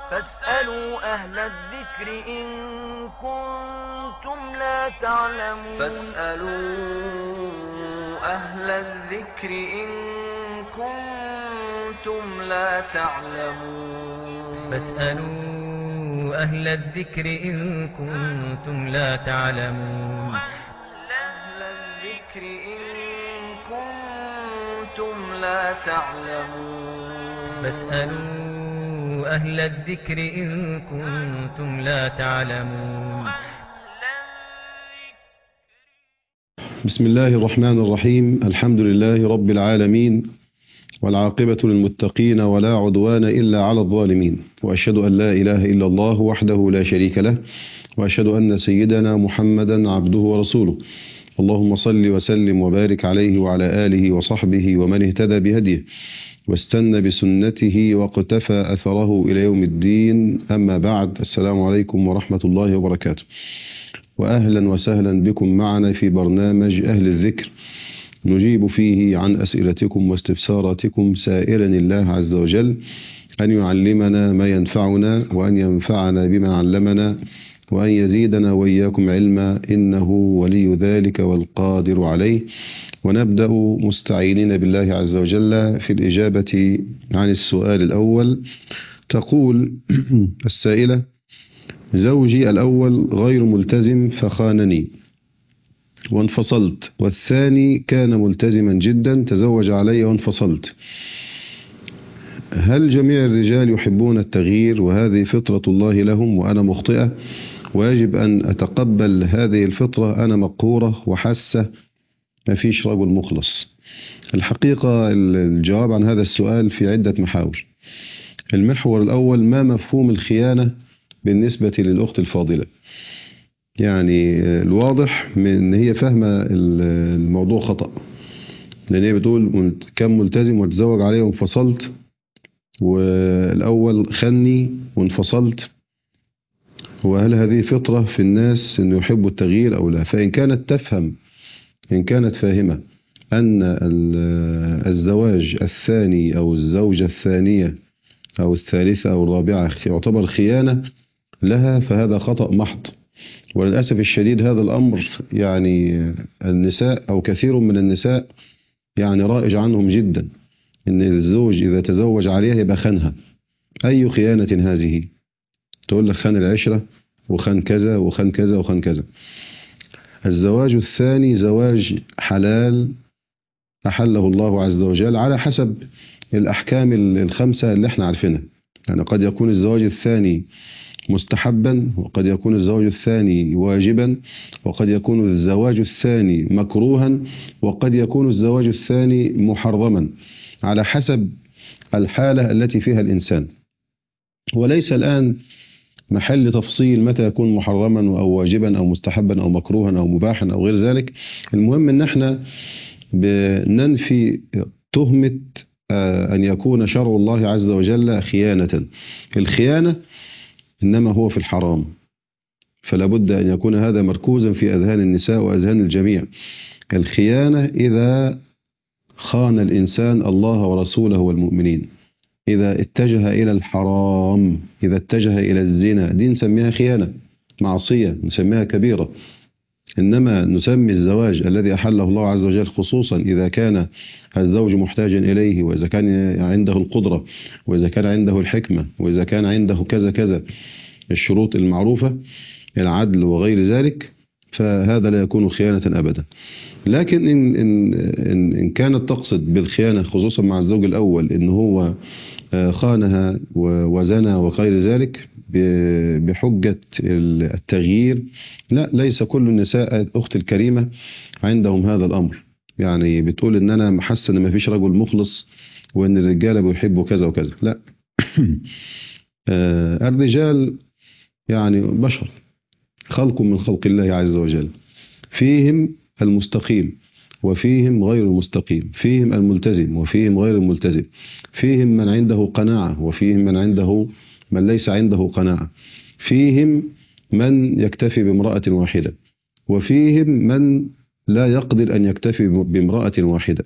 فاسألوا أهل الذكر إن كنتم لا تعلمون. أهل الذكر إن كنتم لا تعلمون. فاسألوا أهل الذكر إن كنتم لا تعلمون. أهل الذكر إن كنتم لا تعلمون. فاسألوا أهل الذكر إن كنتم لا تعلمون. بسم الله الرحمن الرحيم. الحمد لله رب العالمين، والعاقبة للمتقين ولا عدوان إلا على الظالمين، وأشهد أن لا إله إلا الله وحده لا شريك له، وأشهد أن سيدنا محمدا عبده ورسوله. اللهم صل وسلم وبارك عليه وعلى آله وصحبه ومن اهتدى بهديه واستنى بسنته واقتفى أثره إلى يوم الدين. أما بعد، السلام عليكم ورحمة الله وبركاته، وأهلا وسهلا بكم معنا في برنامج أهل الذكر، نجيب فيه عن أسئلتكم واستفساراتكم، سائلا الله عز وجل أن يعلمنا ما ينفعنا، وأن ينفعنا بما علمنا، وأن يزيدنا وإياكم علما، إنه ولي ذلك والقادر عليه. ونبدأ مستعينين بالله عز وجل في الإجابة عن السؤال الأول. تقول السائلة: زوجي الأول غير ملتزم فخانني وانفصلت، والثاني كان ملتزما جدا تزوج علي وانفصلت. هل جميع الرجال يحبون التغيير وهذه فطرة الله لهم وأنا مخطئة، ويجب أن أتقبل هذه الفطرة؟ أنا مقهورة وحاسة ما فيش رجل مخلص. الحقيقة الجواب عن هذا السؤال في عدة محاور. المحور الأول: ما مفهوم الخيانة بالنسبة للأخت الفاضلة؟ يعني الواضح من أن هي فاهمة الموضوع خطأ، لأن هي بتقول كم ملتزم وتزوج عليه وانفصلت، والأول خني وانفصلت، وهل هذه فطرة في الناس أنه يحبوا التغيير أو لا؟ فإن كانت تفهم، إن كانت فاهمة أن الزواج الثاني أو الزوجة الثانية أو الثالثة أو الرابعة يعتبر خيانة لها، فهذا خطأ محض. وللأسف الشديد هذا الأمر يعني النساء أو كثير من النساء يعني رائج عنهم جدا، إن الزوج إذا تزوج عليها يبقى خانها. أي خيانة هذه؟ تقول لك خان العشرة وخان كذا وخان كذا وخان كذا. الزواج الثاني زواج حلال أحله الله عز وجل على حسب الأحكام الخمسة اللي احنا عارفينها. يعني قد يكون الزواج الثاني مستحبا، وقد يكون الزواج الثاني واجبا، وقد يكون الزواج الثاني مكروها، وقد يكون الزواج الثاني محرما، على حسب الحالة التي فيها الإنسان. وليس الآن محل تفصيل متى يكون محرما أو واجبا أو مستحبا أو مكروها أو مباحا أو غير ذلك. المهم أن احنا بننفي تهمة أن يكون شرع الله عز وجل خيانة. الخيانة إنما هو في الحرام، فلا بد أن يكون هذا مركوزا في أذهان النساء وأذهان الجميع. الخيانة إذا خان الإنسان الله ورسوله والمؤمنين، إذا اتجه إلى الحرام، إذا اتجه إلى الزنا، دي نسميها خيانة، معصية نسميها كبيرة. إنما نسمي الزواج الذي أحله الله عز وجل، خصوصا إذا كان الزوج محتاجا إليه، وإذا كان عنده القدرة، وإذا كان عنده الحكمة، وإذا كان عنده كذا كذا الشروط المعروفة، العدل وغير ذلك، فهذا لا يكون خيانة أبدا. لكن إن كانت تقصد بالخيانة خصوصا مع الزوج الأول إن هو خانها وزنى وغير ذلك بحجة التغيير، لا، ليس كل النساء أختي الكريمة عندهم هذا الأمر. يعني بتقول إن أنا محسن إن ما فيش رجل مخلص وإن الرجالة بيحبوا كذا وكذا، لا. الرجال يعني بشر، خلق من خلق الله عز وجل، فيهم المستقيم وفيهم غير المستقيم، فيهم الملتزم وفيهم غير الملتزم، فيهم من عنده قناعة وفيهم من ليس عنده قناعة، فيهم من يكتفي بامرأة واحدة، وفيهم من لا يقدر أن يكتفي بامرأة واحدة.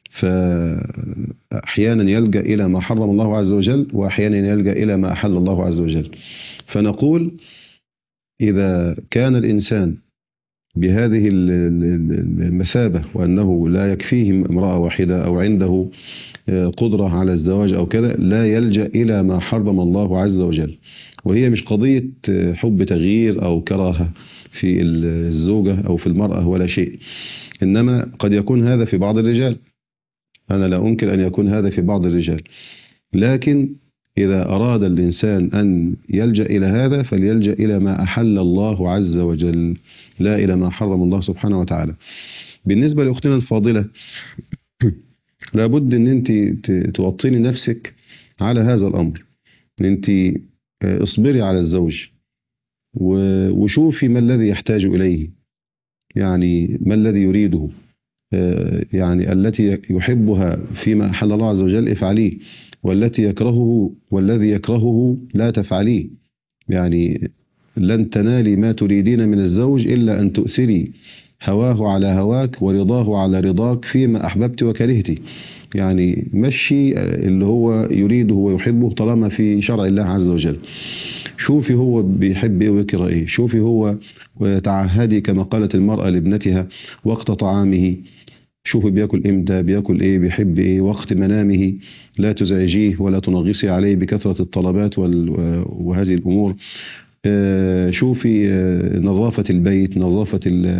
فأحيانا يلجأ إلى ما حرم الله عز وجل، وأحيانا يلجأ إلى ما أحل الله عز وجل. فنقول إذا كان الإنسان بهذه المثابة، وأنه لا يكفيه امرأة واحدة أو عنده قدرة على الزواج أو كذا، لا يلجأ إلى ما حرم الله عز وجل. وهي مش قضية حب تغيير أو كراهة في الزوجة أو في المرأة ولا شيء، إنما قد يكون هذا في بعض الرجال، أنا لا أنكر أن يكون هذا في بعض الرجال، لكن إذا أراد الإنسان أن يلجأ إلى هذا فليلجأ إلى ما أحل الله عز وجل، لا إلى ما حرم الله سبحانه وتعالى. بالنسبة لأختنا الفاضلة، لابد أن أنت توطيني نفسك على هذا الأمر، أن أنت اصبري على الزوج وشوفي ما الذي يحتاج إليه، يعني ما الذي يريده، يعني التي يحبها فيما أحل الله عز وجل افعليه، والتي يكرهه والذي يكرهه لا تفعليه. يعني لن تنالي ما تريدين من الزوج إلا أن تؤثري هواه على هواك ورضاه على رضاك فيما أحببت وكرهتي. يعني مشي اللي هو يريده ويحبه طالما في شرع الله عز وجل. شوفي هو بيحب ايه ويكره ايه، شوفي هو وتعهدي كما قالت المرأة لابنتها وقت طعامه، شوفي بياكل امتى، بياكل ايه، بيحب ايه، وقت منامه لا تزعجيه ولا تنغصي عليه بكثرة الطلبات وهذه الامور. شوفي نظافة البيت، نظافة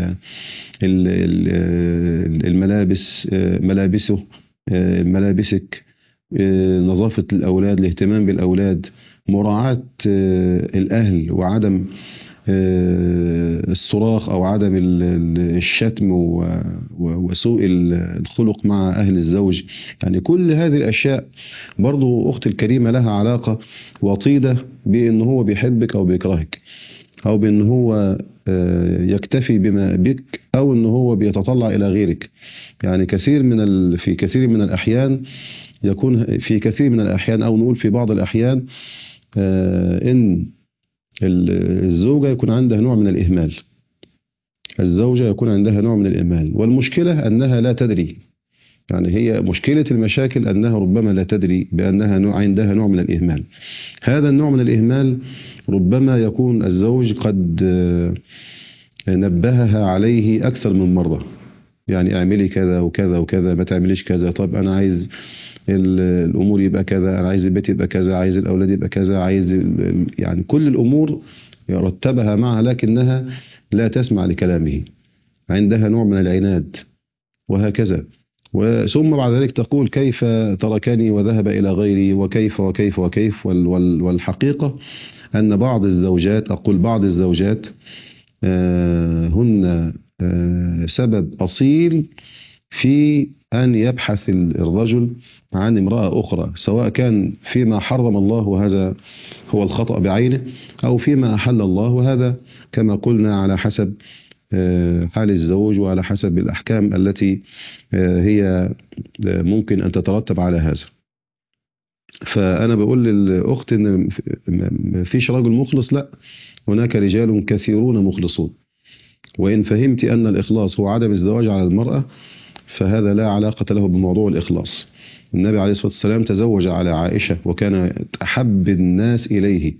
الملابس، ملابسه، ملابسك، نظافة الأولاد، الاهتمام بالأولاد، مراعاة الأهل وعدم الصراخ أو عدم الشتم وسوء الخلق مع أهل الزوج. يعني كل هذه الأشياء برضو أختي الكريمة لها علاقة وطيدة بأن هو بيحبك أو بيكرهك، أو بأن هو يكتفي بما بك، أو أن هو بيتطلع إلى غيرك. يعني في كثير من الأحيان يكون في كثير من الأحيان، أو نقول في بعض الأحيان، إن الزوجة يكون عندها نوع من الإهمال، الزوجة يكون عندها نوع من الإهمال، والمشكلة أنها لا تدري. يعني هي مشكلة المشاكل أنها ربما لا تدري بأنها عندها نوع من الإهمال. هذا النوع من الإهمال ربما يكون الزوج قد نبهها عليه أكثر من مرة، يعني اعملي كذا وكذا وكذا، ما تعمليش كذا، طب أنا عايز الأمور يبقى كذا، أنا عايز البيت يبقى كذا، عايز الأولاد يبقى كذا، عايز يعني كل الأمور يرتبها معها، لكنها لا تسمع لكلامه، عندها نوع من العناد وهكذا. ثم بعد ذلك تقول كيف تركني وذهب إلى غيري، وكيف وكيف وكيف. والحقيقة أن بعض الزوجات، أقول بعض الزوجات، هن سبب أصيل في أن يبحث الرجل عن امرأة أخرى، سواء كان فيما حرم الله وهذا هو الخطأ بعينه، أو فيما أحل الله، وهذا كما قلنا على حسب حال الزوج وعلى حسب الأحكام التي هي ممكن أن تترتب على هذا. فأنا بقول للأخت إن ما فيش رجل مخلص، لا، هناك رجال كثيرون مخلصون. وإن فهمت أن الإخلاص هو عدم الزواج على المرأة، فهذا لا علاقة له بموضوع الإخلاص. النبي عليه الصلاة والسلام تزوج على عائشة وكان أحب الناس إليه،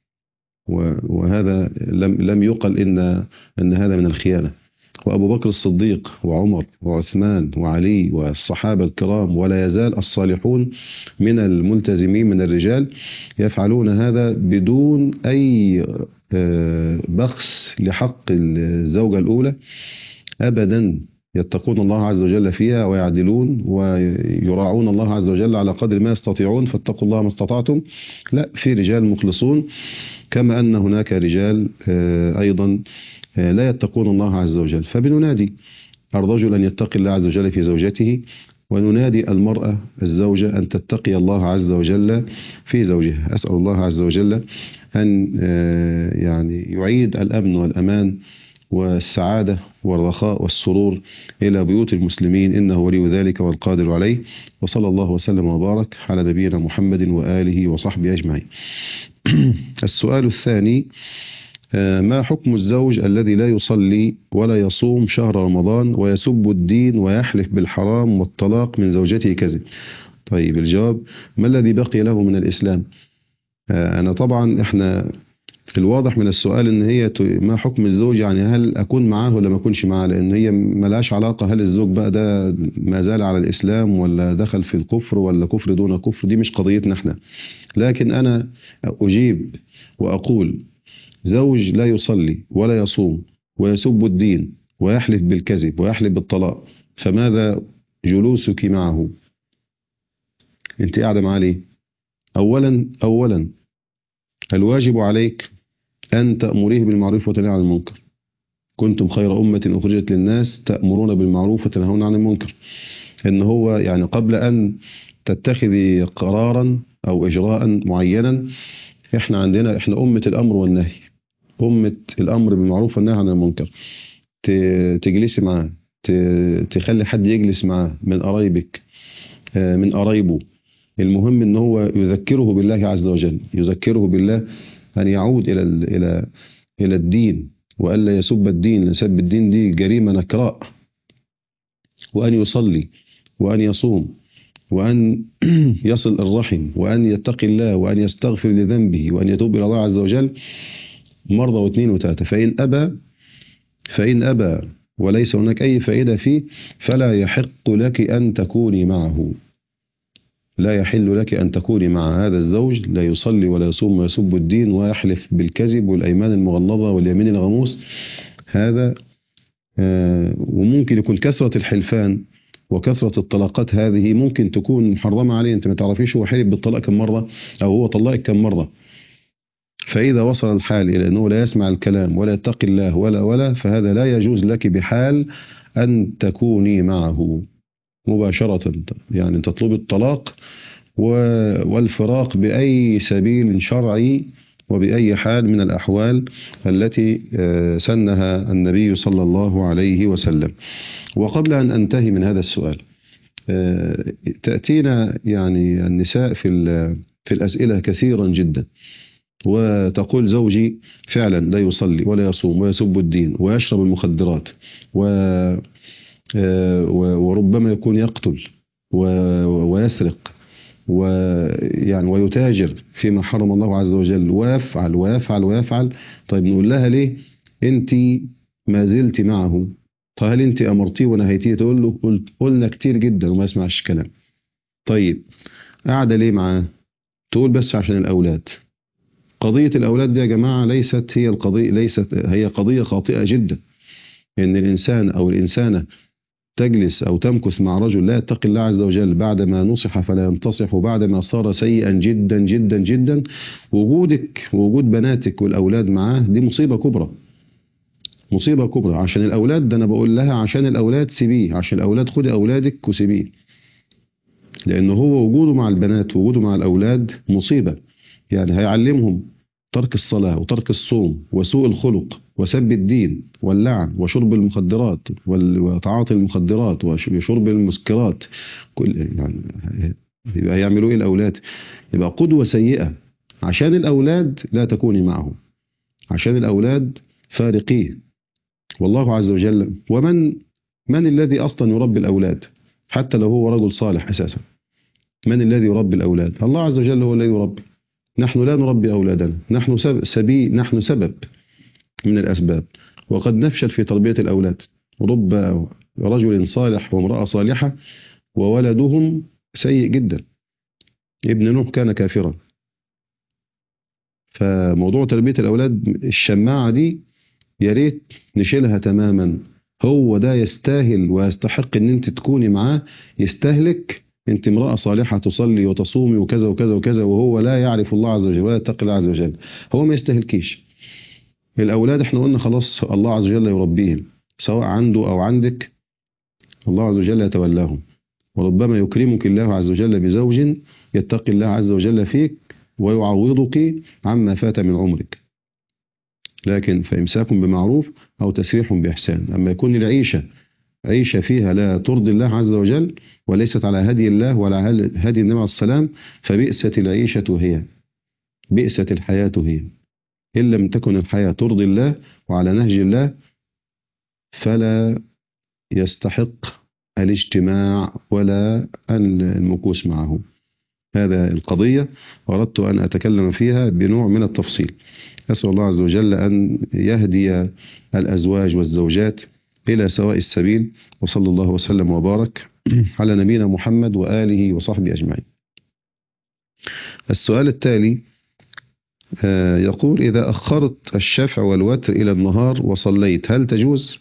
وهذا لم يقل إن هذا من الخيانة. وأبو بكر الصديق وعمر وعثمان وعلي والصحابة الكرام، ولا يزال الصالحون من الملتزمين من الرجال يفعلون هذا بدون أي بخس لحق الزوجة الأولى أبدا. يتقون الله عز وجل فيها ويعدلون ويراعون الله عز وجل على قدر ما يستطيعون، فاتقوا الله ما استطعتم. لا، في رجال مخلصون، كما أن هناك رجال أيضا لا يتقون الله عز وجل. فبننادي الرجل أن يتقي الله عز وجل في زوجته، وننادي المرأة الزوجة أن تتقي الله عز وجل في زوجها. أسأل الله عز وجل أن يعني يعيد الأمن والأمان والسعادة والرخاء والسرور إلى بيوت المسلمين، إنه ولي ذلك والقادر عليه. وصلى الله وسلم وبارك على نبينا محمد وآله وصحبه أجمعين. السؤال الثاني: ما حكم الزوج الذي لا يصلي ولا يصوم شهر رمضان ويسب الدين ويحلف بالحرام والطلاق من زوجته كذب؟ طيب الجواب: ما الذي بقي له من الإسلام؟ أنا طبعا إحنا الواضح من السؤال ان هي ما حكم الزوج، يعني هل اكون معاه ولا ما اكونش معاه، لان هي ملهاش علاقة هل الزوج بقى ده ما زال على الاسلام ولا دخل في الكفر ولا كفر دون كفر، دي مش قضيتنا احنا. لكن انا اجيب واقول: زوج لا يصلي ولا يصوم ويسب الدين ويحلف بالكذب ويحلف بالطلاق، فماذا جلوسك معه؟ انت قاعدة معاه ليه؟ اولا الواجب عليك أن تأمريه بالمعروف وتنهى عن المنكر. كنتم خير أمة أخرجت للناس تأمرون بالمعروف وتنهون عن المنكر. إن هو يعني قبل أن تتخذي قرارا أو إجراء معينا، إحنا أمة الأمر والنهي، أمة الأمر بالمعروف والنهي عن المنكر. تجلسي معاه، تخلي حد يجلس معاه من قرايبك، من قرايبه. المهم إن هو يذكره بالله عز وجل، يذكره بالله، أن يعود إلى الدين، وألا يسب الدين، لأن سب الدين دي جريمة نكراء. وأن يصلي وأن يصوم وأن يصل الرحم وأن يتقي الله وأن يستغفر لذنبه وأن يتوب إلى الله عز وجل مرة واثنين وثلاثة. فإن أبى وليس هناك أي فائدة فيه، فلا يحق لك أن تكوني معه. لا يحل لك أن تكوني مع هذا الزوج لا يصلي ولا يصوم ويسب الدين ويحلف بالكذب والأيمان المغلظة واليمين الغموس. هذا وممكن يكون كثرة الحلفان وكثرة الطلاقات هذه ممكن تكون محرمة عليه. أنت ما تعرفيش هو حلف بالطلاق كم مرة أو هو طلقك كم مرة. فإذا وصل الحال إلى أنه لا يسمع الكلام ولا يتقي الله ولا فهذا لا يجوز لك بحال أن تكوني معه مباشرة، يعني تطلب الطلاق والفراق بأي سبيل شرعي وبأي حال من الأحوال التي سنها النبي صلى الله عليه وسلم. وقبل أن أنتهي من هذا السؤال، تأتينا يعني النساء في الأسئلة كثيرا جدا، وتقول: زوجي فعلا لا يصلي ولا يصوم ويسب الدين ويشرب المخدرات وربما يكون يقتل ويسرق ويعني ويتاجر فيما حرم الله عز وجل ويفعل ويفعل ويفعل. طيب نقول لها: ليه انت ما زلت معه؟ طيب هل انت امرتيه ونهيتيه؟ تقول له: قلنا كتير جدا وما يسمعش كلام. طيب قاعده ليه معاه؟ تقول: بس عشان الاولاد. قضيه الاولاد دي يا جماعه ليست هي القضيه، ليست هي قضيه خاطئه جدا. ان الانسان او الانسانه تجلس أو تمكث مع رجل لا يتقي الله عز وجل بعدما نصح فلا ينتصح وبعدما صار سيئا جدا جدا جدا، وجودك ووجود بناتك والأولاد معاه دي مصيبة كبرى، مصيبة كبرى. عشان الأولاد ده أنا بقول لها عشان الأولاد سيبيه، عشان الأولاد خدي أولادك وسيبيه، لأنه هو وجوده مع البنات ووجوده مع الأولاد مصيبة. يعني هيعلمهم ترك الصلاة وترك الصوم وسوء الخلق وسب الدين واللعن وشرب المخدرات وتعاطي المخدرات وشرب المسكرات. يعني يبقى يعملوا ايه الاولاد؟ يبقى قدوة سيئة. عشان الاولاد لا تكوني معهم، عشان الاولاد فارقيه. والله عز وجل من الذي اصلا يربي الاولاد حتى لو هو رجل صالح اساسا؟ من الذي يربي الاولاد؟ الله عز وجل هو الذي يربي. نحن لا نربي أولادنا، نحن سبب من الأسباب، وقد نفشل في تربية الأولاد. رب رجل صالح وامرأة صالحة وولدهم سيء جدا. ابن نوح كان كافرا. فموضوع تربية الأولاد الشماعة دي يا ريت نشيلها تماما. هو ده يستاهل ويستحق ان انت تكوني معاه، يستهلك. انت امرأة صالحة تصلي وتصومي وكذا وكذا وكذا، وهو لا يعرف الله عز وجل ولا يتقي الله عز وجل، هو ما يستهلكيش. الأولاد احنا قلنا خلاص الله عز وجل يربيهم، سواء عنده أو عندك الله عز وجل يتولاهم. وربما يكرمك الله عز وجل بزوج يتقي الله عز وجل فيك ويعوضك عما فات من عمرك. لكن فإمساك بمعروف أو تسريح بإحسان. أما يكون العيشة عيشة فيها لا ترضي الله عز وجل وليست على هدي الله ولا على هدي النبي عليه السلام، فبئست العيشة هي، بئست الحياة هي. إن لم تكن الحياة ترضي الله وعلى نهج الله فلا يستحق الاجتماع ولا المكوس معه. هذا القضية أردت أن أتكلم فيها بنوع من التفصيل. أسأل الله عز وجل أن يهدي الأزواج والزوجات إلى سواء السبيل، وصلى الله وسلم وبارك على نبينا محمد وآله وصحبه أجمعين. السؤال التالي يقول: إذا أخرت الشفع والوتر إلى النهار وصليت هل تجوز؟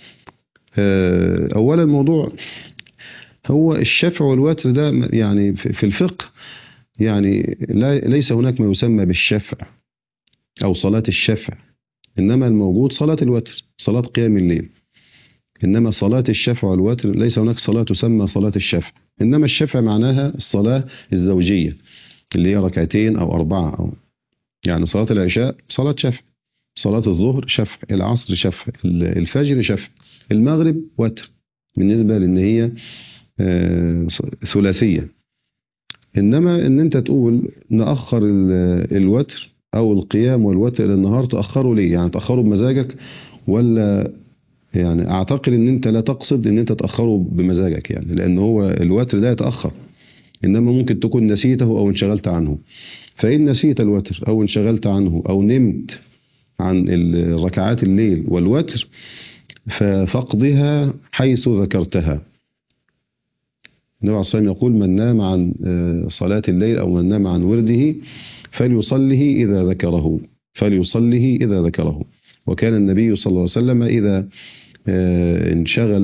أولا الموضوع هو الشفع والوتر ده يعني في الفقه يعني ليس هناك ما يسمى بالشفع أو صلاة الشفع، إنما الموجود صلاة الوتر، صلاة قيام الليل. إنما صلاة الشفع والوتر ليس هناك صلاة تسمى صلاة الشفع، إنما الشفع معناها الصلاة الزوجية اللي هي ركعتين أو 4 أو يعني صلاة العشاء صلاة شفع، صلاة الظهر شفع، العصر شفع، الفجر شفع، المغرب وتر بالنسبة لأن هي ثلاثية. إنما إن أنت تقول نأخر الوتر أو القيام والوتر إلى النهار، تأخره ليه؟ يعني تأخره بمزاجك ولا يعني أعتقد إن أنت لا تقصد إن أنت تأخره بمزاجك، يعني لأن هو الوتر ده يتأخر، إنما ممكن تكون نسيته أو انشغلت عنه. فإن نسيت الوتر أو انشغلت عنه أو نمت عن ركعات الليل والوتر ففقدها حيث ذكرتها. النبي عليه الصلاة والسلام يقول: من نام عن صلاة الليل أو من نام عن ورده فليصله إذا ذكره، فليصله إذا ذكره. وكان النبي صلى الله عليه وسلم إذا انشغل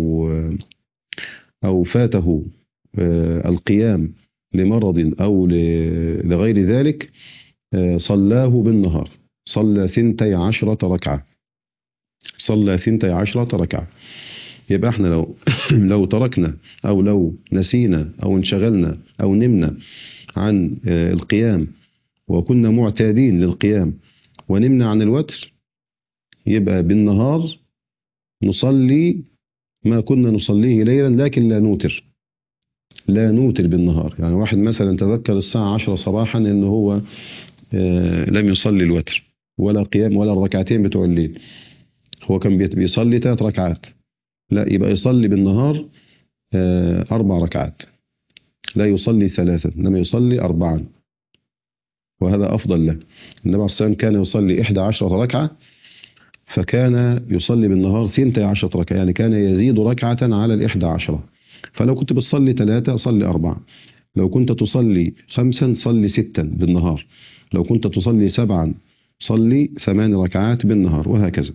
أو فاته القيام لمرض أو لغير ذلك صلاه بالنهار، صلى 12 ركعة، صلى 12 ركعة. يبقى احنا لو تركنا أو لو نسينا أو انشغلنا أو نمنا عن القيام وكنا معتادين للقيام ونمنا عن الوتر، يبقى بالنهار نصلي ما كنا نصليه ليلا، لكن لا نوتر بالنهار. يعني واحد مثلا تذكر الساعة 10 صباحا ان هو لم يصلي الوتر ولا قيام ولا الركعتين بتوع الليل، هو كان بيصلي 3 ركعات، لا يبقى يصلي بالنهار 4 ركعات، لا يصلي 3 انما يصلي 4، وهذا أفضل له. النبي عليه الصلاة والسلام كان يصلي 11 ركعة، فكان يصلي بالنهار 12 ركعة، يعني كان يزيد ركعة على 11. فلو كنت بتصلي 3 صلي 4، لو كنت تصلي 5 صلي 6 بالنهار، لو كنت تصلي 7 صلي 8 ركعات بالنهار، وهكذا.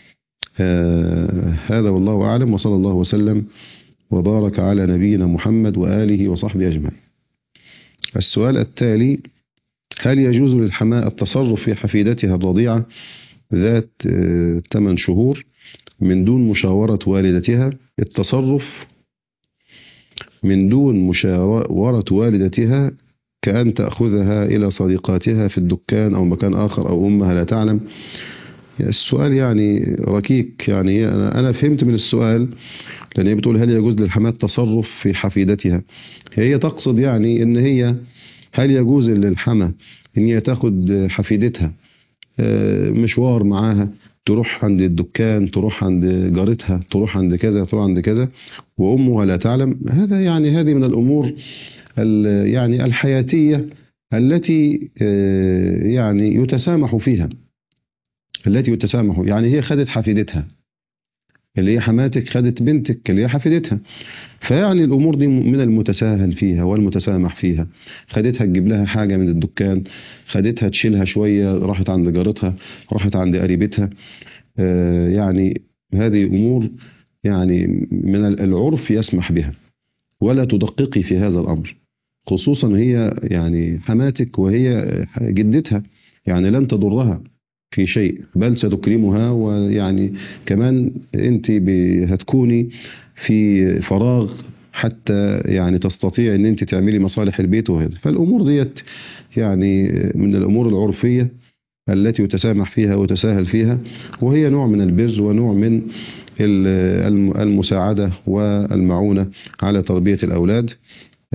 هذا والله أعلم، وصلى الله وسلم وبارك على نبينا محمد وآله وصحبه أجمعين. السؤال التالي: هل يجوز للحماة التصرف في حفيدتها الرضيعة ذات 8 شهور من دون مشاورة والدتها؟ التصرف من دون مشاورة والدتها كأن تأخذها إلى صديقاتها في الدكان أو مكان آخر أو أمها لا تعلم. السؤال يعني ركيك، يعني أنا فهمت من السؤال لأن هي بتقول هل يجوز للحماة التصرف في حفيدتها، هي تقصد يعني إن هي هل يجوز للحماة إن هي تاخد حفيدتها مشوار معاها، تروح عند الدكان، تروح عند جارتها، تروح عند كذا، تروح عند كذا، وأمها لا تعلم. هذا يعني هذه من الأمور يعني الحياتية التي يعني يتسامح فيها، التي يتسامح. يعني هي خدت حفيدتها اللي هي حماتك، خدت بنتك اللي هي حفيدتها، فيعني الأمور دي من المتساهل فيها والمتسامح فيها. خدتها تجيب لها حاجة من الدكان، خدتها تشيلها شوية، راحت عند جارتها، راحت عند قريبتها، يعني هذه أمور يعني من العرف يسمح بها، ولا تدققي في هذا الأمر، خصوصا هي يعني حماتك وهي جدتها، يعني لن تضرها في شيء، بل ستكرمها، ويعني كمان انت هتكوني في فراغ حتى يعني تستطيع ان انت تعملي مصالح البيت وهذا. فالامور ديت يعني من الامور العرفية التي يتسامح فيها ويتساهل فيها، وهي نوع من البر ونوع من المساعدة والمعونة على تربية الأولاد.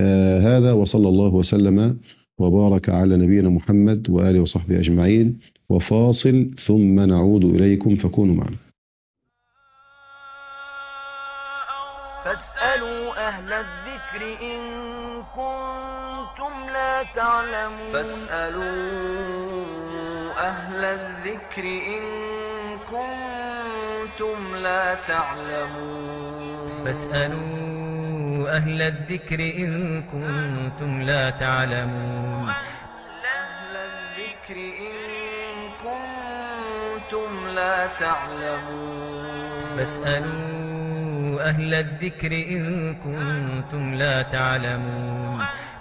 هذا، وصلى الله وسلم وبارك على نبينا محمد وآله وصحبه أجمعين. وفاصل ثم نعود إليكم فكونوا معنا. فاسألوا أهل الذكر إن كنتم لا تعلمون فاسألوا أهل الذكر إن كنتم لا تعلمون فاسألوا أهل الذكر إن كنتم لا تعلمون أهل الذكر إن كنتم لا تعلمون فاسألوا أهل الذكر إن كنتم لا تعلمون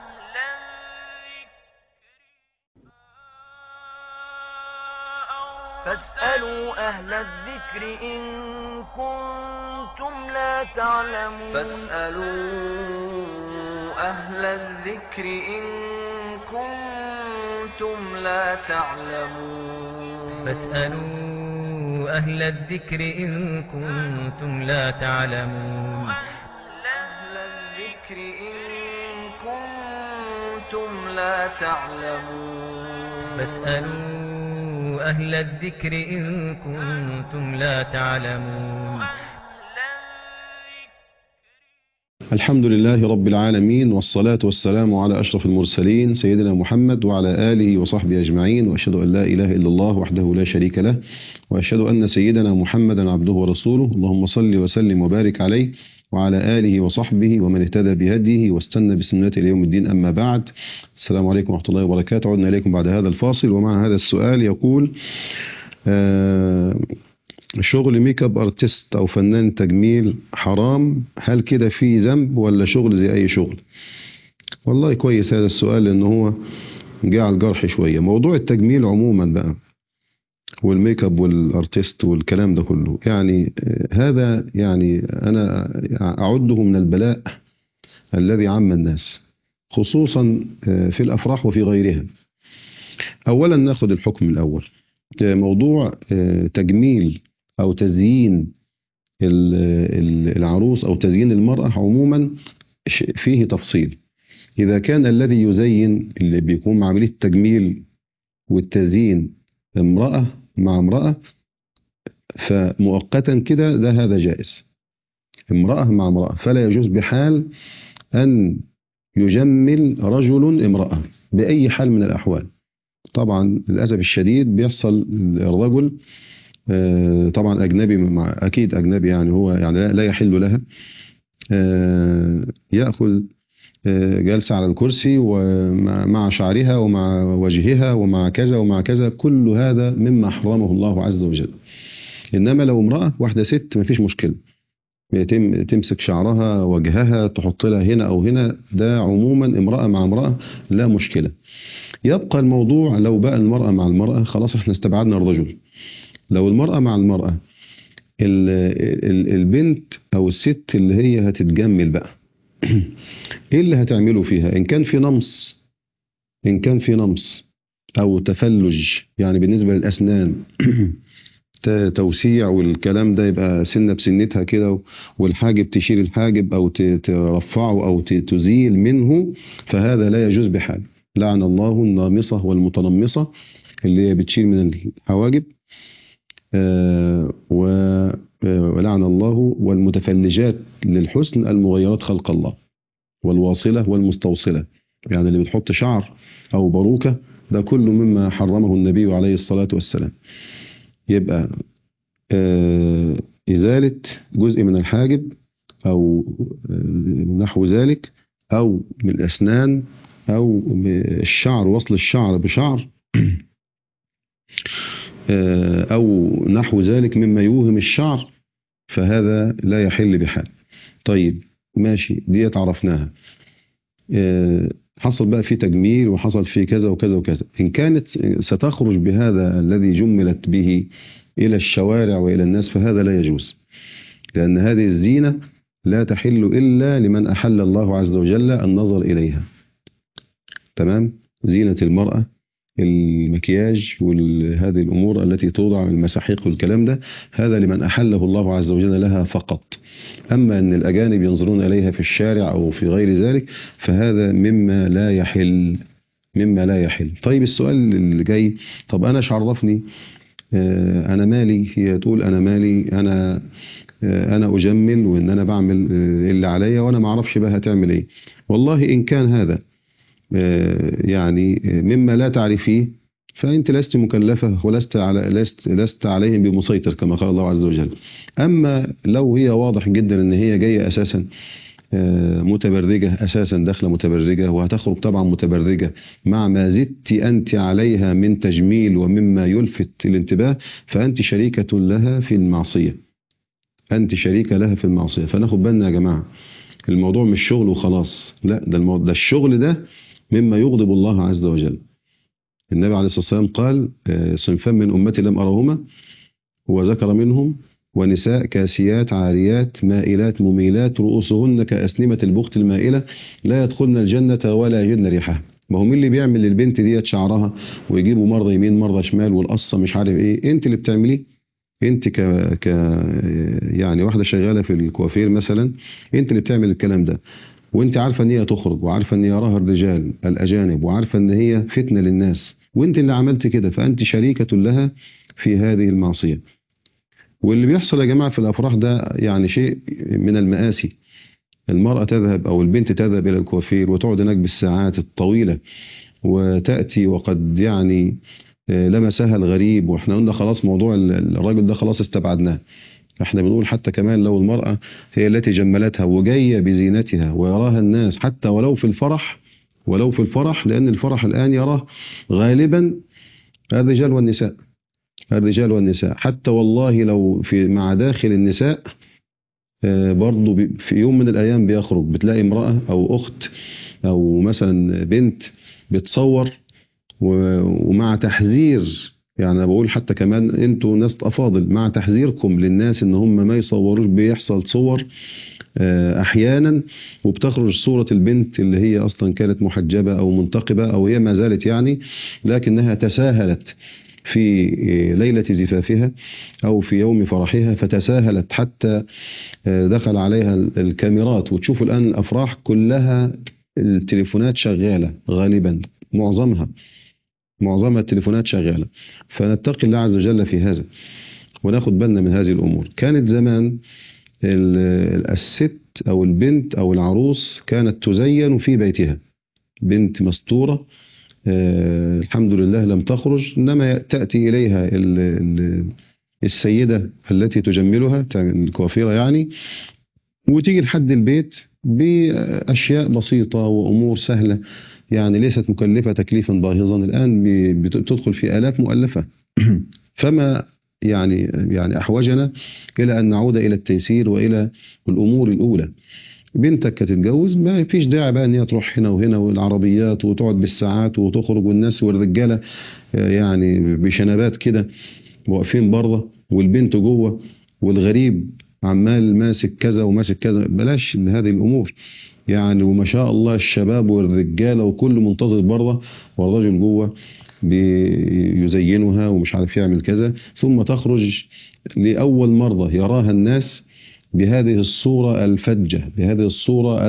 فاسألوا أهل الذكر إن كنتم لا تعلمون فاسألوا أهل الذكر إن كنتم لا تعلمون فاسألوا أهل الذكر إن كنتم لا تعلمون أهل الذكر إن كنتم لا تعلمون فاسألوا أهل الذكر إن كنتم لا تعلمون الحمد لله رب العالمين، والصلاة والسلام على أشرف المرسلين سيدنا محمد وعلى آله وصحبه أجمعين، وأشهد أن لا إله إلا الله وحده لا شريك له، وأشهد أن سيدنا محمدا عبده ورسوله. اللهم صل وسلم وبارك عليه وعلى آله وصحبه ومن اهتدى بهديه واستنى بسنته إلى يوم الدين. أما بعد، السلام عليكم ورحمة الله وبركاته. عدنا إليكم بعد هذا الفاصل، ومع هذا السؤال يقول: شغل ميك اب ارتست او فنان تجميل حرام؟ هل كده فيه ذنب ولا شغل زي اي شغل؟ والله كويس هذا السؤال، لانه هو جه على الجرح شويه. موضوع التجميل عموما بقى والميك اب والارتست والكلام ده كله، يعني هذا يعني انا اعده من البلاء الذي عم الناس، خصوصا في الافراح وفي غيرها. اولا ناخد الحكم الاول. موضوع تجميل أو تزيين العروس أو تزيين المرأة عموما فيه تفصيل. إذا كان الذي يزين اللي بيكون مع عملية التجميل والتزيين امرأة مع امرأة، فمؤقتا كده هذا جائز، امرأة مع امرأة، فلا يجوز بحال أن يجمل رجل امرأة بأي حال من الأحوال. طبعا للأسف الشديد بيحصل الرجل طبعا أجنبي، أكيد أجنبي، يعني هو يعني لا يحل لها، يأخذ جلسة على الكرسي ومع شعرها ومع وجهها ومع كذا ومع كذا، كل هذا مما حرمه الله عز وجل. إنما لو امرأة واحدة ست مفيش مشكلة، تمسك شعرها وجهها تحط لها هنا أو هنا، ده عموما امرأة مع امرأة لا مشكلة. يبقى الموضوع لو بقى المرأة مع المرأة، خلاص احنا استبعدنا الرجل. لو المرأة مع المرأة، البنت أو الست اللي هي هتتجمل بقى ايه اللي هتعمله فيها؟ إن كان في نمص أو تفلج، يعني بالنسبة للأسنان توسيع والكلام ده، يبقى سنة بسنتها كده، والحاجب تشيل الحاجب أو ترفعه أو تزيل منه، فهذا لا يجوز بحال. لعن الله النامصة والمتنمصة اللي هي بتشيل من الحواجب، ولعن الله والمتفلجات للحسن المغيرات خلق الله، والواصلة والمستوصلة، يعني اللي بتحط شعر أو باروكة، ده كله مما حرمه النبي عليه الصلاة والسلام. يبقى إزالة جزء من الحاجب أو نحو ذلك، أو من الأسنان، أو الشعر، وصل الشعر بشعر أو نحو ذلك مما يوهم الشعر، فهذا لا يحل بحال. طيب ماشي، دي عرفناها. حصل بقى في تجميل وحصل في كذا وكذا وكذا، إن كانت ستخرج بهذا الذي جملت به إلى الشوارع وإلى الناس، فهذا لا يجوز، لأن هذه الزينة لا تحل إلا لمن أحل الله عز وجل النظر إليها. تمام؟ زينة المرأة، المكياج وهذه الأمور التي توضع، المساحيق والكلام ده، هذا لمن أحله الله عز وجل لها فقط. أما أن الأجانب ينظرون إليها في الشارع أو في غير ذلك، فهذا مما لا يحل. مما لا يحل. طيب السؤال اللي جاي، طب أنا إيش عرفني أنا مالي؟ هي تقول أنا مالي، أنا أجمل وإن أنا بعمل اللي عليا وأنا ما أعرفش بقى هتعمل إيه. والله إن كان هذا يعني مما لا تعرفيه فأنت لست مكلفة ولست لست عليهم بمسيطر كما قال الله عز وجل. أما لو هي واضح جدا إن هي جاية أساسا متبرجة، أساسا داخلة متبرجة وهتخرج طبعا متبرجة مع ما زدت أنت عليها من تجميل ومما يلفت الانتباه، فأنت شريكة لها في المعصية، أنت شريكة لها في المعصية. فناخد بالنا يا جماعة، الموضوع مش شغل وخلاص، لا، ده الشغل ده مما يغضب الله عز وجل. النبي عليه الصلاة والسلام قال صنفان من أمتي لم أرهما، وذكر منهم ونساء كاسيات عاريات مائلات مميلات رؤوسهن كأسنمة البخت المائلة لا يدخلن الجنة ولا يجدن ريحها. ما هو مين اللي بيعمل للبنت ديت شعرها ويجيبوا مرة يمين مرة شمال والقصة مش عارف ايه؟ انت اللي بتعمليه. انت يعني واحدة شغالة في الكوافير مثلا، انت اللي بتعمل الكلام ده، وانت عارفة ان هي تخرج وعارفة ان يراها الرجال الأجانب وعارفة ان هي فتنة للناس، وانت اللي عملت كده، فأنت شريكة لها في هذه المعصية. واللي بيحصل يا جماعة في الأفراح ده يعني شيء من المآسي. المرأة تذهب أو البنت تذهب إلى الكوافير وتقعد هناك بالساعات الطويلة، وتأتي وقد يعني لمسها الغريب، واحنا قلنا خلاص موضوع الراجل ده خلاص استبعدناه. احنا بنقول حتى كمان لو المرأة هي التي جملتها وجاية بزينتها ويراها الناس حتى ولو في الفرح، ولو في الفرح، لأن الفرح الآن يراه غالبا الرجال والنساء، الرجال والنساء. حتى والله لو في مع داخل النساء برضو في يوم من الأيام بيخرج بتلاقي امرأة أو أخت أو مثلا بنت بتصور، ومع تحذير، يعني أنا بقول حتى كمان انتوا ناس أفاضل، مع تحذيركم للناس ان هم ما يصوروش، بيحصل صور احيانا وبتخرج صورة البنت اللي هي اصلا كانت محجبة او منتقبة او هي ما زالت يعني، لكنها تساهلت في ليلة زفافها او في يوم فرحها، فتساهلت حتى دخل عليها الكاميرات. وتشوف الان الافراح كلها التليفونات شغالة غالبا، معظمها التليفونات شغالة. فنتقي الله عز وجل في هذا وناخد بالنا من هذه الأمور. كانت زمان الست أو البنت أو العروس كانت تزين في بيتها، بنت مستورة الحمد لله لم تخرج، إنما تأتي إليها السيدة التي تجملها الكوافيرة يعني، وتيجي لحد البيت بأشياء بسيطة وأمور سهلة يعني ليست مكلفة تكليفا باهظا. الآن بتدخل في آلاف مؤلفة. فما يعني أحوجنا إلى أن نعود إلى التيسير وإلى الأمور الأولى. بنتك هتتجوز، ما فيش داعي بقى ان هي تروح هنا وهنا والعربيات وتقعد بالساعات وتخرج، والناس والرجالة يعني بشنبات كده واقفين بره والبنت جوه والغريب عمال ماسك كذا وماسك كذا. بلاش من هذه الأمور يعني. وما شاء الله الشباب والرجالة وكل منتظر بره والراجل جوه بيزينها ومش عارف يعمل كذا، ثم تخرج لأول مرة يراها الناس بهذه الصورة الفجة، بهذه الصورة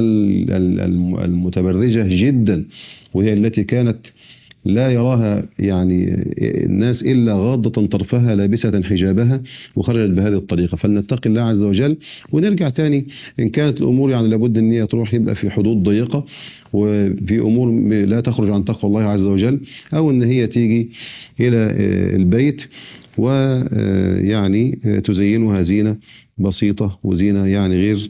المتبرجة جدا، وهي التي كانت لا يراها يعني الناس إلا غاضة طرفها لابسة حجابها وخرجت بهذه الطريقة. فلنتقي الله عز وجل ونرجع تاني. إن كانت الأمور يعني لابد أن هي تروح يبقى في حدود ضيقة وفي أمور لا تخرج عن تقوى الله عز وجل، أو أن هي تيجي إلى البيت ويعني تزينها زينة بسيطة وزينة يعني غير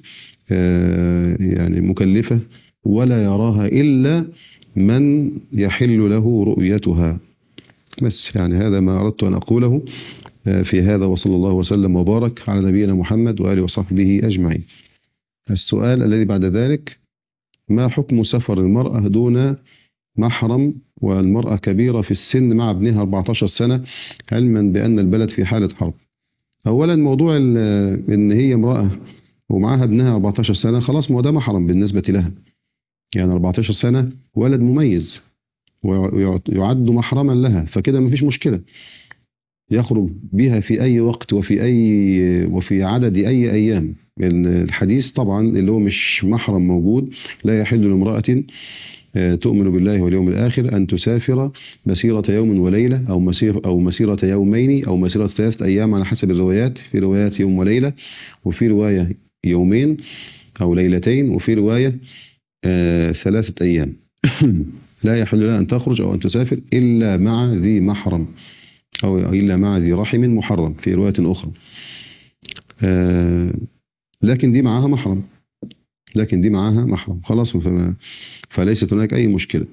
يعني مكلفة، ولا يراها إلا من يحل له رؤيتها. بس يعني هذا ما أردت أن أقوله في هذا، وصلى الله وسلم وبارك على نبينا محمد وآله وصحبه أجمعين. السؤال الذي بعد ذلك: ما حكم سفر المرأة دون محرم والمرأة كبيرة في السن مع ابنها 14 سنة علما بأن البلد في حالة حرب؟ أولا موضوع إن هي امرأة ومعها ابنها 14 سنة خلاص، ما ده محرم بالنسبة لها. يعني 14 سنة ولد مميز ويعد محرما لها، فكده مفيش مشكلة، يخرج بها في أي وقت وفي عدد أي أيام. الحديث طبعا اللي هو مش محرم موجود: لا يحل لامرأة تؤمن بالله واليوم الآخر أن تسافر مسيرة يوم وليلة أو مسيرة يومين أو مسيرة 3 أيام على حسب الروايات. في روايات يوم وليلة، وفي رواية يومين أو ليلتين، وفي رواية 3 أيام. لا يحل لها أن تخرج أو أن تسافر إلا مع ذي محرم أو إلا مع ذي رحم محرم في رواية أخرى. لكن دي معاها محرم خلاص، فليست هناك أي مشكلة.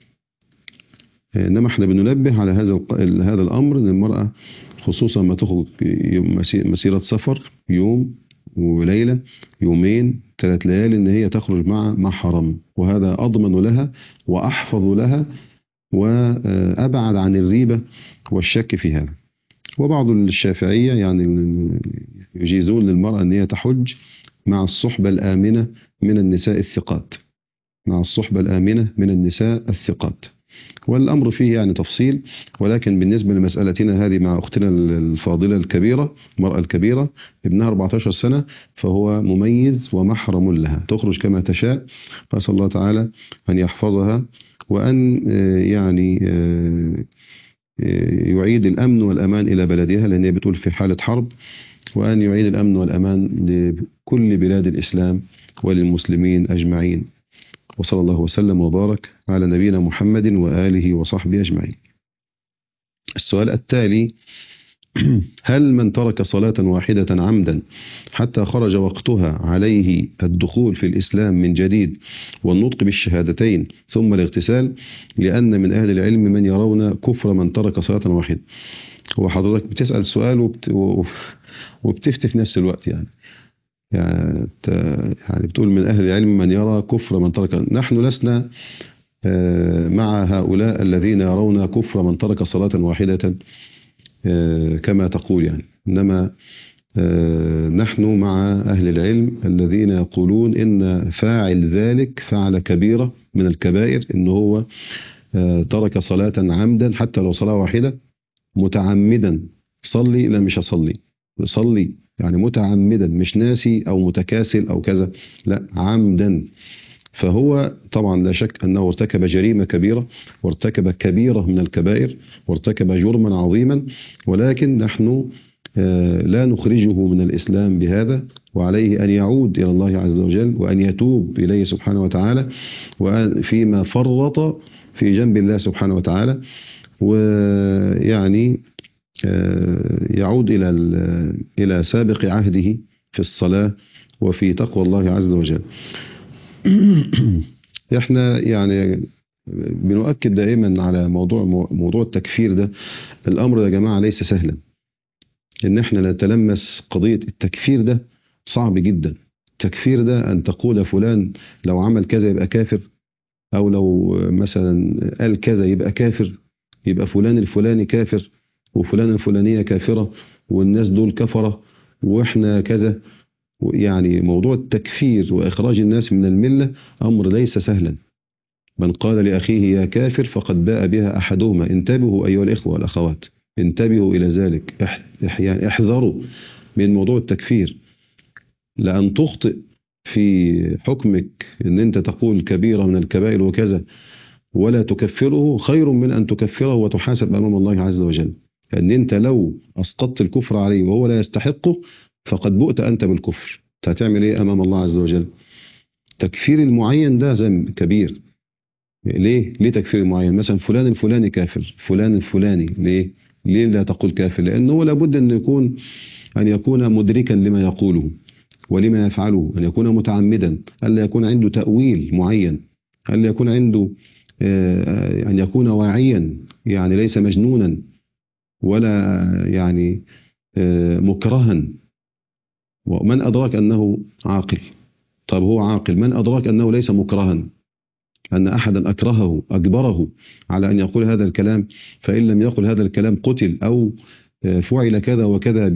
إنما احنا بننبه على هذا الأمر، أن المرأة خصوصا ما تخرج مسيرة سفر يوم وليلة يومين 3 ليالي، ان هي تخرج مع محرم، وهذا اضمن لها واحفظ لها وابعد عن الريبة والشك في هذا. وبعض الشافعية يعني يجيزون للمرأة ان هي تحج مع الصحبة الآمنة من النساء الثقات، والأمر فيه يعني تفصيل. ولكن بالنسبة لمسألتنا هذه مع أختنا الفاضلة الكبيرة، المرأة الكبيرة ابنها 14 سنة، فهو مميز ومحرم لها، تخرج كما تشاء. فأسأل الله تعالى أن يحفظها، وأن يعني يعيد الأمن والأمان إلى بلدها، لأن هي بتقول في حالة حرب، وأن يعيد الأمن والأمان لكل بلاد الإسلام وللمسلمين أجمعين. وصلى الله وسلم وبارك على نبينا محمد وآله وصحبه أجمعين. السؤال التالي: هل من ترك صلاة واحدة عمدا حتى خرج وقتها عليه الدخول في الإسلام من جديد والنطق بالشهادتين ثم الاغتسال؟ لأن من أهل العلم من يرون كفر من ترك صلاة واحدة. هو حضرتك بتسأل سؤال وبتفتي في نفس الوقت، يعني بتقول من أهل العلم من يرى كفر من ترك. نحن لسنا مع هؤلاء الذين يرون كفر من ترك صلاة واحدة كما تقول يعني، إنما نحن مع أهل العلم الذين يقولون إن فاعل ذلك فعل كبيرة من الكبائر، إنه هو ترك صلاة عمدا حتى لو صلاة واحدة متعمدا. صلي، لا مش هصلي، صلي يعني متعمدا، مش ناسي أو متكاسل أو كذا، لا عمدا. فهو طبعا لا شك أنه ارتكب جريمة كبيرة، وارتكب كبيرة من الكبائر، وارتكب جرما عظيما، ولكن نحن لا نخرجه من الإسلام بهذا، وعليه أن يعود إلى الله عز وجل وأن يتوب إليه سبحانه وتعالى، وفيما فرط في جنب الله سبحانه وتعالى، ويعني يعود إلى سابق عهده في الصلاة وفي تقوى الله عز وجل. احنا يعني بنؤكد دائما على موضوع التكفير ده. الأمر يا جماعة ليس سهلا، إن احنا نتلمس قضية التكفير ده صعب جدا. التكفير ده أن تقول فلان لو عمل كذا يبقى كافر، أو لو مثلا قال كذا يبقى كافر، يبقى فلان الفلاني كافر وفلان الفلانية كافرة والناس دول كفرة وإحنا كذا. يعني موضوع التكفير وإخراج الناس من الملة أمر ليس سهلا. من قال لأخيه يا كافر فقد باء بها أحدهما. انتبهوا أيها الإخوة والأخوات، انتبهوا إلى ذلك، يعني احذروا من موضوع التكفير. لأن تخطئ في حكمك أن أنت تقول كبيرة من الكبائر وكذا ولا تكفره خير من أن تكفره وتحاسب أمام الله عز وجل. أن أنت لو أسقطت الكفر عليه وهو لا يستحقه فقد بؤت أنت بالكفر. هتعمل إيه أمام الله عز وجل؟ تكفير المعين ده ذنب كبير. ليه تكفير المعين؟ مثلا فلان الفلاني كافر، فلان الفلاني ليه لا تقول كافر؟ لأنه لابد أن يكون مدركا لما يقوله ولما يفعله، أن يكون متعمدا، ألا يكون عنده تأويل معين، ألا يكون عنده أن يكون واعيا، يعني ليس مجنونا ولا يعني مكرها. ومن أدرك أنه عاقل؟ طب هو عاقل، من أدرك أنه ليس مكرها، أن أحدا أكرهه أجبره على أن يقول هذا الكلام، فإن لم يقل هذا الكلام قتل أو فعل كذا وكذا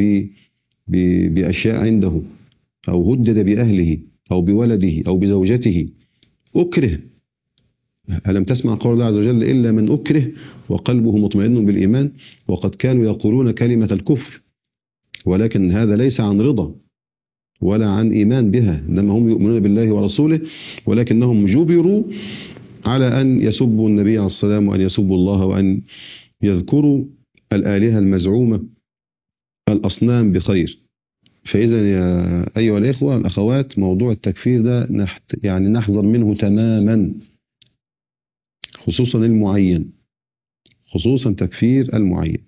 بأشياء عنده، أو هدد بأهله أو بولده أو بزوجته، أكره. ألم تسمع قول الله عز وجل إلا من أكره وقلبه مطمئن بالإيمان؟ وقد كانوا يقولون كلمة الكفر، ولكن هذا ليس عن رضا ولا عن إيمان بها، إنما هم يؤمنون بالله ورسوله، ولكنهم جبروا على أن يسبوا النبي عليه الصلاة والسلام وأن يسبوا الله وأن يذكروا الآلهة المزعومة الأصنام بخير. فإذا يا أيها الإخوة الأخوات موضوع التكفير ده يعني نحذر منه تماما، خصوصا المعين، خصوصا تكفير المعين.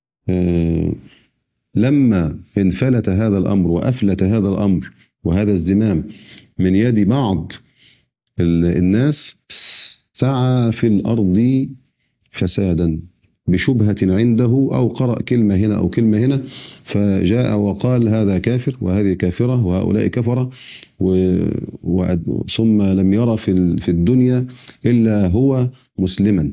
لما انفلت هذا الأمر وأفلت هذا الأمر وهذا الزمام من يد بعض الناس، سعى في الأرض فسادا بشبهة عنده أو قرأ كلمة هنا أو كلمة هنا، فجاء وقال هذا كافر وهذه كافرة وهؤلاء كفرة، ثم لم يرى في الدنيا إلا هو مسلما.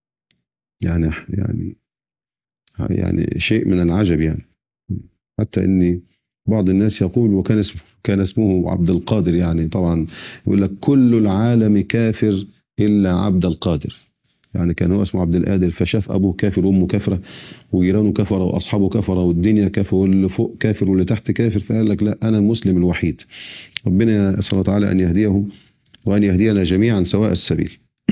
يعني شيء من العجب يعني. حتى إن بعض الناس يقول كان اسمه عبد القادر، يعني طبعا يقول لك كل العالم كافر إلا عبد القادر. يعني كان هو اسمه عبد القادر، فشاف أبوه كافر وأمه كافرة وجيرانه كفرة وأصحابه كفرة والدنيا كافر واللي فوق كافر واللي تحت كافر، فقال لك لا، أنا المسلم الوحيد. ربنا سبحانه وتعالى أن يهديه وأن يهدينا جميعا سواء السبيل.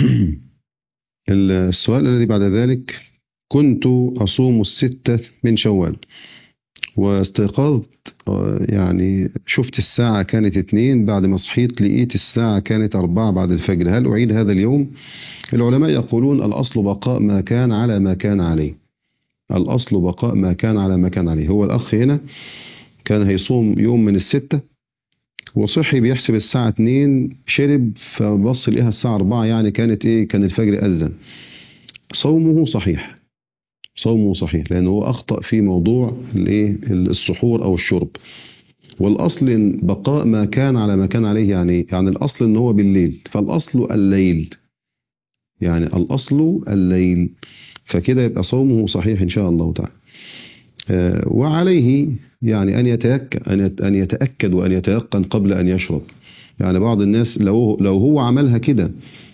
السؤال الذي بعد ذلك: كنت أصوم 6 من شوال واستيقظت، يعني شفت الساعة كانت 2، بعد ما صحيت لقيت الساعة كانت 4 بعد الفجر، هل أعيد هذا اليوم؟ العلماء يقولون الأصل بقاء ما كان على ما كان عليه. الأصل بقاء ما كان على ما كان عليه. هو الأخ هنا كان هيصوم يوم من 6 وصحي بيحسب الساعة 2، شرب فبص لقيها الساعة 4، يعني كانت كان الفجر أذن. صومه صحيح، صومه صحيح، لأنه هو أخطأ في موضوع السحور أو الشرب. والأصل بقاء ما كان على ما كان عليه، يعني الأصل إن هو بالليل، فالأصل الليل، يعني الأصل الليل، فكده يبقى صومه صحيح إن شاء الله تعالى. وعليه يعني أن يتأكد وأن يتيقن قبل أن يشرب. يعني بعض الناس لو هو عملها كده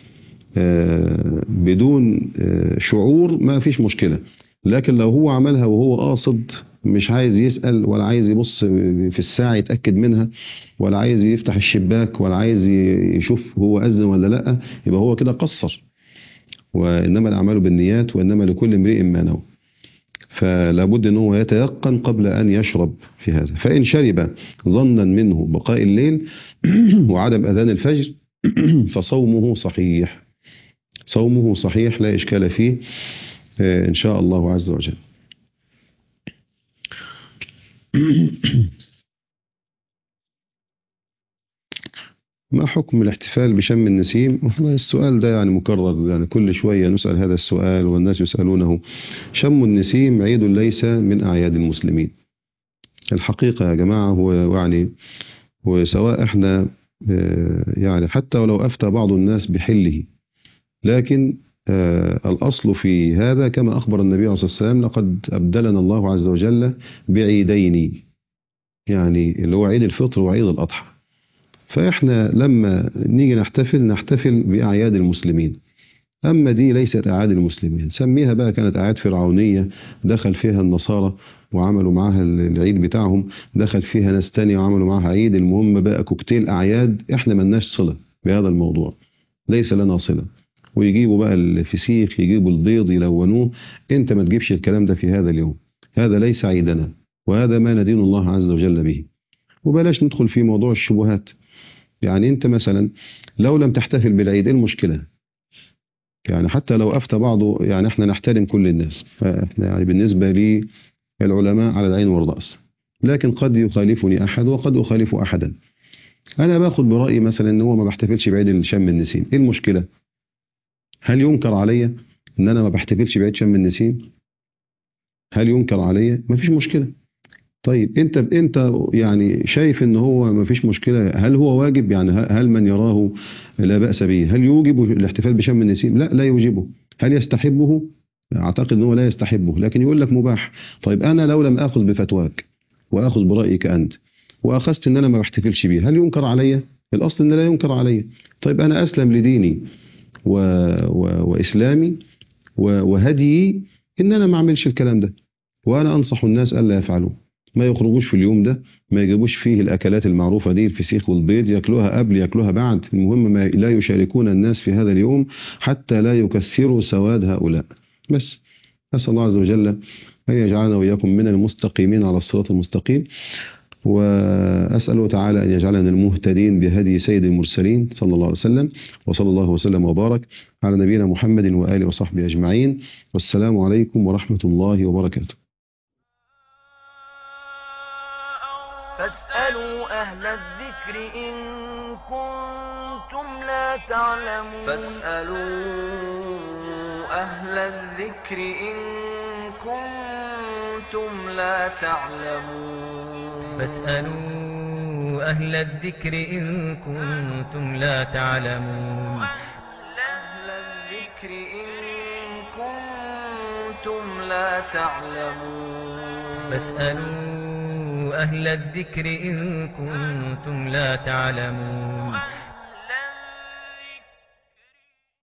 بدون شعور ما فيش مشكلة، لكن لو هو عملها وهو قاصد، مش عايز يسأل ولا عايز يبص في الساعة يتأكد منها ولا عايز يفتح الشباك ولا عايز يشوف هو أذن ولا لأ، يبقى هو كده قصر. وإنما الأعمال بالنيات وإنما لكل امرئ ما نوى. فلا بد أنه هو يتيقن قبل أن يشرب في هذا. فإن شرب ظنا منه بقاء الليل وعدم أذان الفجر فصومه صحيح، صومه صحيح لا إشكال فيه إن شاء الله عز وجل. ما حكم الاحتفال بشم النسيم؟ والله السؤال ده يعني مكرر، يعني كل شوية نسأل هذا السؤال والناس يسألونه. شم النسيم عيد ليس من أعياد المسلمين الحقيقة يا جماعة. هو يعني وسواء احنا يعني حتى ولو أفتى بعض الناس بحله، لكن الأصل في هذا كما أخبر النبي عليه الصلاة والسلام: لقد أبدلنا الله عز وجل بعيدين، يعني اللي هو عيد الفطر وعيد الأضحى. فإحنا لما نيجي نحتفل بأعياد المسلمين، أما دي ليست أعياد المسلمين، سميها بقى كانت أعياد فرعونية دخل فيها النصارى وعملوا معاها العيد بتاعهم، دخل فيها ناس تانية وعملوا معاها عيد، المهم بقى كوكتيل أعياد. إحنا ملناش صلة بهذا الموضوع، ليس لنا صلة. ويجيبوا بقى الفسيخ، يجيبوا البيض يلونوه، انت ما تجيبش الكلام ده في هذا اليوم، هذا ليس عيدنا وهذا ما ندين الله عز وجل به. وبلاش ندخل في موضوع الشبهات. يعني انت مثلا لو لم تحتفل بالعيد ايه المشكلة؟ يعني حتى لو افتى بعضه، يعني احنا نحترم كل الناس، فاحنا يعني بالنسبة للعلماء على العين والرأس، لكن قد يخالفني احد وقد اخالف احدا. انا باخد برأيي مثلا ان هو ما بحتفلش بعيد شم النسيم، ايه المشكلة؟ هل ينكر علي ان انا ما بحتفلش بعيد شم النسيم؟ هل ينكر علي؟ ما فيش مشكلة. طيب انت يعني شايف ان هو ما فيش مشكلة، هل هو واجب؟ يعني هل من يراه لا بأس به هل يوجب الاحتفال بشم النسيم؟ لا يوجبه. هل يستحبه؟ اعتقد ان هو لا يستحبه، لكن يقول لك مباح. طيب انا لو لم اخذ بفتواك واخذ برأيك انت واخذت ان انا ما بحتفلش بيه، هل ينكر علي؟ الاصل ان لا ينكر علي. طيب انا اسلم لديني وإسلامي وهديي إن أنا ما أعملش الكلام ده، وأنا أنصح الناس ألا يفعلوه. ما يخرجوش في اليوم ده، ما يجيبوش فيه الأكلات المعروفة دي، الفسيخ والبيض، يأكلوها قبل يأكلوها بعد، المهم ما لا يشاركون الناس في هذا اليوم حتى لا يكثروا سواد هؤلاء. بس أسأل الله عز وجل أن يجعلنا وإياكم من المستقيمين على الصراط المستقيم، وأسأله تعالى أن يجعلنا المهتدين بهدي سيد المرسلين صلى الله عليه وسلم، وصلى الله وسلم وبارك على نبينا محمد وآله وصحبه أجمعين، والسلام عليكم ورحمة الله وبركاته. فاسألوا أهل الذكر إن كنتم لا تعلمون. فاسألوا أهل الذكر إن كنتم لا تعلمون. فاسألوا أهل الذكر إن كنتم لا تعلمون. أهل الذكر إن كنتم لا تعلمون. فاسألوا أهل الذكر إن كنتم لا تعلمون.